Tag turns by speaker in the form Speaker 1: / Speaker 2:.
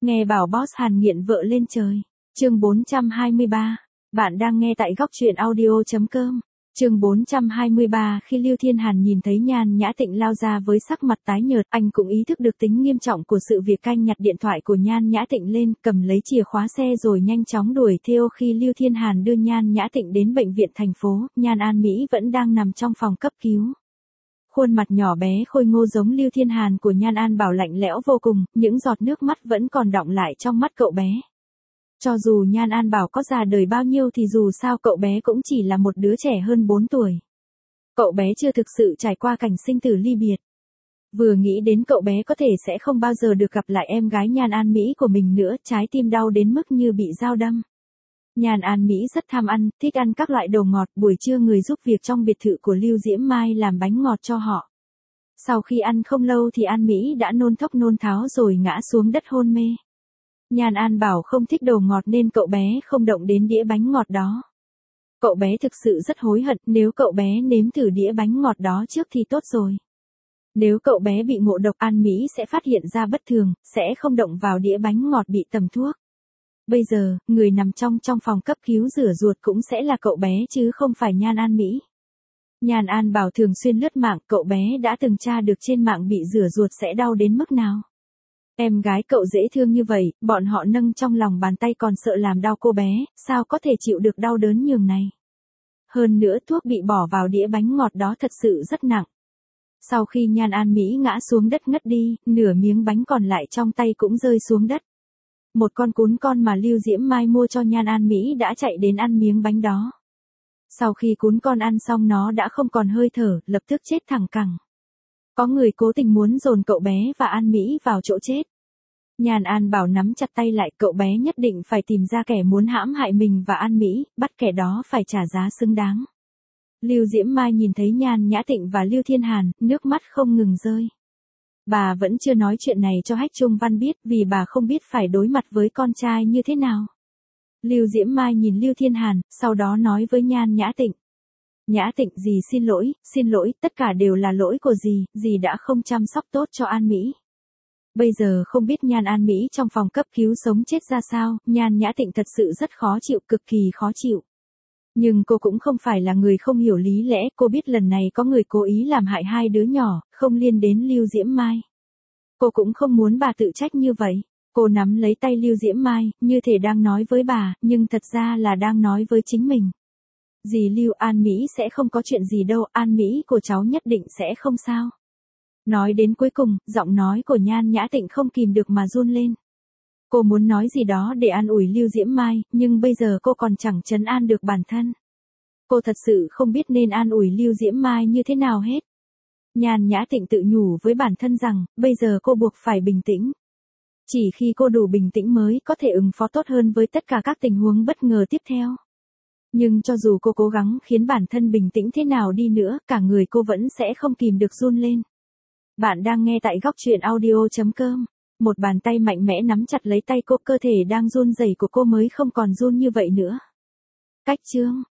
Speaker 1: Nghe bảo boss Hàn nghiện vợ lên trời. Chương 423. Bạn đang nghe tại góc truyện audio.com. Chương 423. Khi Lưu Thiên Hàn nhìn thấy Nhan Nhã Tịnh lao ra với sắc mặt tái nhợt, anh cũng ý thức được tính nghiêm trọng của sự việc, canh nhặt điện thoại của Nhan Nhã Tịnh lên, cầm lấy chìa khóa xe rồi nhanh chóng đuổi theo. Khi Lưu Thiên Hàn đưa Nhan Nhã Tịnh đến bệnh viện thành phố, Nhan An Mỹ vẫn đang nằm trong phòng cấp cứu. Khuôn mặt nhỏ bé khôi ngô giống Lưu Thiên Hàn của Nhan An Bảo lạnh lẽo vô cùng, những giọt nước mắt vẫn còn đọng lại trong mắt cậu bé. Cho dù Nhan An Bảo có già đời bao nhiêu thì dù sao cậu bé cũng chỉ là một đứa trẻ hơn 4 tuổi. Cậu bé chưa thực sự trải qua cảnh sinh tử ly biệt. Vừa nghĩ đến cậu bé có thể sẽ không bao giờ được gặp lại em gái Nhan An Mỹ của mình nữa, trái tim đau đến mức như bị dao đâm. Nhan An Mỹ rất tham ăn, thích ăn các loại đồ ngọt, buổi trưa người giúp việc trong biệt thự của Lưu Diễm Mai làm bánh ngọt cho họ. Sau khi ăn không lâu thì An Mỹ đã nôn thốc nôn tháo rồi ngã xuống đất hôn mê. Nhan An Bảo không thích đồ ngọt nên cậu bé không động đến đĩa bánh ngọt đó. Cậu bé thực sự rất hối hận, nếu cậu bé nếm thử đĩa bánh ngọt đó trước thì tốt rồi. Nếu cậu bé bị ngộ độc, An Mỹ sẽ phát hiện ra bất thường, sẽ không động vào đĩa bánh ngọt bị tầm thuốc. Bây giờ, người nằm trong phòng cấp cứu rửa ruột cũng sẽ là cậu bé chứ không phải Nhan An Mỹ. Nhan An Bảo thường xuyên lướt mạng, cậu bé đã từng tra được trên mạng bị rửa ruột sẽ đau đến mức nào. Em gái cậu dễ thương như vậy, bọn họ nâng trong lòng bàn tay còn sợ làm đau cô bé, sao có thể chịu được đau đớn nhường này. Hơn nữa thuốc bị bỏ vào đĩa bánh ngọt đó thật sự rất nặng. Sau khi Nhan An Mỹ ngã xuống đất ngất đi, nửa miếng bánh còn lại trong tay cũng rơi xuống đất. Một con cún con mà Lưu Diễm Mai mua cho Nhan An Mỹ đã chạy đến ăn miếng bánh đó. Sau khi cún con ăn xong nó đã không còn hơi thở, lập tức chết thẳng cẳng. Có người cố tình muốn dồn cậu bé và An Mỹ vào chỗ chết. Nhan An Bảo nắm chặt tay lại, cậu bé nhất định phải tìm ra kẻ muốn hãm hại mình và An Mỹ, bắt kẻ đó phải trả giá xứng đáng. Lưu Diễm Mai nhìn thấy Nhan Nhã Tịnh và Lưu Thiên Hàn, nước mắt không ngừng rơi. Bà vẫn chưa nói chuyện này cho Hách Trung Văn biết vì bà không biết phải đối mặt với con trai như thế nào. Lưu Diễm Mai nhìn Lưu Thiên Hàn, sau đó nói với Nhan Nhã Tịnh. Nhã Tịnh, dì xin lỗi, tất cả đều là lỗi của dì đã không chăm sóc tốt cho An Mỹ. Bây giờ không biết Nhan An Mỹ trong phòng cấp cứu sống chết ra sao, Nhan Nhã Tịnh thật sự rất khó chịu, cực kỳ khó chịu. Nhưng cô cũng không phải là người không hiểu lý lẽ, cô biết lần này có người cố ý làm hại hai đứa nhỏ, không liên đến Lưu Diễm Mai. Cô cũng không muốn bà tự trách như vậy. Cô nắm lấy tay Lưu Diễm Mai, như thể đang nói với bà, nhưng thật ra là đang nói với chính mình. Dì Lưu, An Mỹ sẽ không có chuyện gì đâu, An Mỹ của cháu nhất định sẽ không sao. Nói đến cuối cùng, giọng nói của Nhan Nhã Tịnh không kìm được mà run lên. Cô muốn nói gì đó để an ủi Lưu Diễm Mai, nhưng bây giờ cô còn chẳng trấn an được bản thân. Cô thật sự không biết nên an ủi Lưu Diễm Mai như thế nào hết. Nhan Nhã Tịnh tự nhủ với bản thân rằng, bây giờ cô buộc phải bình tĩnh. Chỉ khi cô đủ bình tĩnh mới có thể ứng phó tốt hơn với tất cả các tình huống bất ngờ tiếp theo. Nhưng cho dù cô cố gắng khiến bản thân bình tĩnh thế nào đi nữa, cả người cô vẫn sẽ không kìm được run lên. Bạn đang nghe tại góc truyện audio.com. Một bàn tay mạnh mẽ nắm chặt lấy tay cô, cơ thể đang run rẩy của cô mới không còn run như vậy nữa. Cách chương